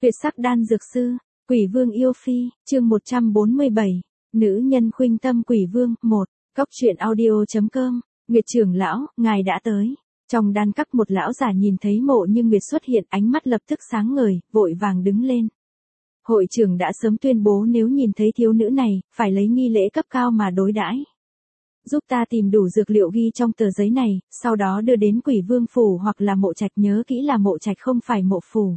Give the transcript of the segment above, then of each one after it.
Tuyệt sắc đan dược sư, Quỷ Vương yêu phi, chương 147, nữ nhân khuynh tâm Quỷ Vương, 1, Cóc truyện audio.com, Nguyệt trưởng lão, ngài đã tới. Trong đan các một lão già nhìn thấy Mộ Như Nguyệt xuất hiện, ánh mắt lập tức sáng ngời, vội vàng đứng lên. Hội trưởng đã sớm tuyên bố nếu nhìn thấy thiếu nữ này, phải lấy nghi lễ cấp cao mà đối đãi. Giúp ta tìm đủ dược liệu ghi trong tờ giấy này, sau đó đưa đến Quỷ Vương phủ hoặc là Mộ Trạch, nhớ kỹ là Mộ Trạch không phải Mộ phủ.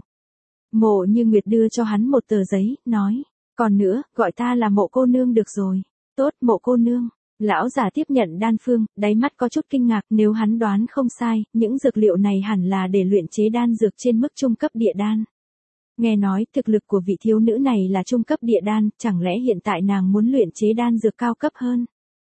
Mộ Như Nguyệt đưa cho hắn một tờ giấy, nói, còn nữa, gọi ta là Mộ cô nương được rồi. Tốt, Mộ cô nương. Lão giả tiếp nhận đan phương, đáy mắt có chút kinh ngạc, nếu hắn đoán không sai, những dược liệu này hẳn là để luyện chế đan dược trên mức trung cấp địa đan. Nghe nói thực lực của vị thiếu nữ này là trung cấp địa đan, chẳng lẽ hiện tại nàng muốn luyện chế đan dược cao cấp hơn?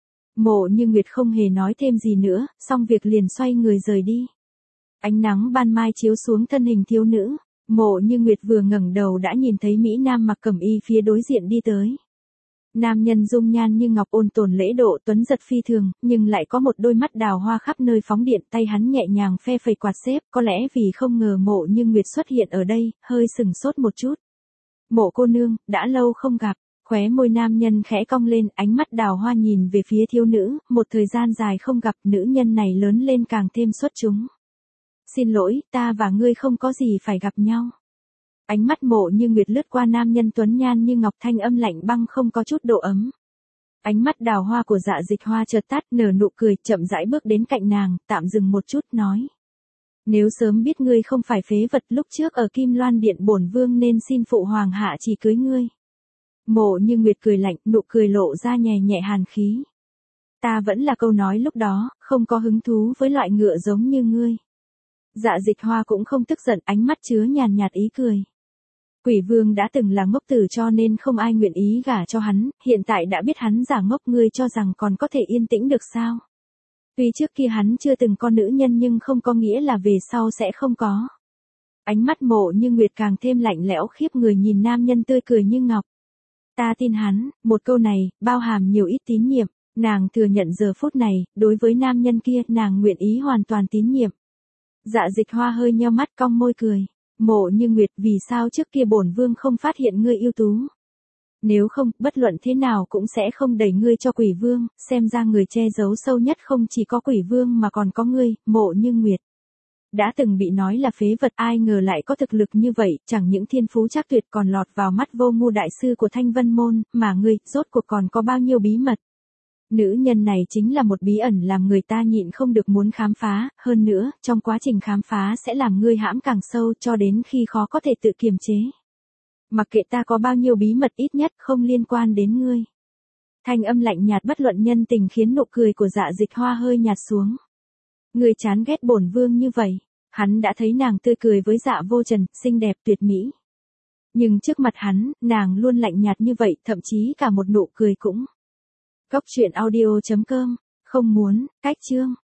Mộ Như Nguyệt không hề nói thêm gì nữa, xong việc liền xoay người rời đi. Ánh nắng ban mai chiếu xuống thân hình thiếu nữ, Mộ Như Nguyệt vừa ngẩng đầu đã nhìn thấy mỹ nam mặc cẩm y phía đối diện đi tới. Nam nhân dung nhan như ngọc, ôn tồn lễ độ, tuấn giật phi thường, nhưng lại có một đôi mắt đào hoa khắp nơi phóng điện, tay hắn nhẹ nhàng phe phẩy quạt xếp, có lẽ vì không ngờ Mộ Như Nguyệt xuất hiện ở đây, hơi sừng sốt một chút. Mộ cô nương, đã lâu không gặp, khóe môi nam nhân khẽ cong lên, ánh mắt đào hoa nhìn về phía thiếu nữ, một thời gian dài không gặp, nữ nhân này lớn lên càng thêm xuất chúng. Xin lỗi, ta và ngươi không có gì phải gặp nhau. Ánh mắt Mộ Như Nguyệt lướt qua nam nhân tuấn nhan như ngọc, thanh âm lạnh băng không có chút độ ấm. Ánh mắt đào hoa của Dạ Dịch Hoa chợt tắt, nở nụ cười, chậm rãi bước đến cạnh nàng, tạm dừng một chút, nói. Nếu sớm biết ngươi không phải phế vật, lúc trước ở Kim Loan Điện bổn vương nên xin phụ hoàng hạ chỉ cưới ngươi. Mộ Như Nguyệt cười lạnh, nụ cười lộ ra nhẹ nhẹ hàn khí. Ta vẫn là câu nói lúc đó, không có hứng thú với loại ngựa giống như ngươi. Dạ Dịch Hoa cũng không tức giận, ánh mắt chứa nhàn nhạt ý cười. Quỷ Vương đã từng là ngốc tử cho nên không ai nguyện ý gả cho hắn, hiện tại đã biết hắn giả ngốc, ngươi cho rằng còn có thể yên tĩnh được sao? Tuy trước kia hắn chưa từng có nữ nhân nhưng không có nghĩa là về sau sẽ không có. Ánh mắt Mộ Như Nguyệt càng thêm lạnh lẽo khiếp người, nhìn nam nhân tươi cười như ngọc. Ta tin hắn, một câu này, bao hàm nhiều ít tín nhiệm, nàng thừa nhận giờ phút này, đối với nam nhân kia, nàng nguyện ý hoàn toàn tín nhiệm. Dạ Dịch Hoa hơi nheo mắt, cong môi cười. Mộ Như Nguyệt, vì sao trước kia bổn vương không phát hiện ngươi ưu tú? Nếu không, bất luận thế nào cũng sẽ không đẩy ngươi cho Quỷ Vương, xem ra người che giấu sâu nhất không chỉ có Quỷ Vương mà còn có ngươi, Mộ Như Nguyệt. Đã từng bị nói là phế vật, ai ngờ lại có thực lực như vậy, chẳng những thiên phú trác tuyệt còn lọt vào mắt Vô Ngu đại sư của Thanh Vân môn, mà ngươi, rốt cuộc còn có bao nhiêu bí mật? Nữ nhân này chính là một bí ẩn làm người ta nhịn không được muốn khám phá, hơn nữa, trong quá trình khám phá sẽ làm ngươi hãm càng sâu cho đến khi khó có thể tự kiềm chế. Mặc kệ ta có bao nhiêu bí mật, ít nhất không liên quan đến ngươi. Thanh âm lạnh nhạt bất luận nhân tình khiến nụ cười của Dạ Dịch Hoa hơi nhạt xuống. Ngươi chán ghét bổn vương như vậy. Hắn đã thấy nàng tươi cười với Dạ Vô Trần, xinh đẹp tuyệt mỹ. Nhưng trước mặt hắn, nàng luôn lạnh nhạt như vậy, thậm chí cả một nụ cười cũng. Cóc truyện audio.com, không muốn, cách chương.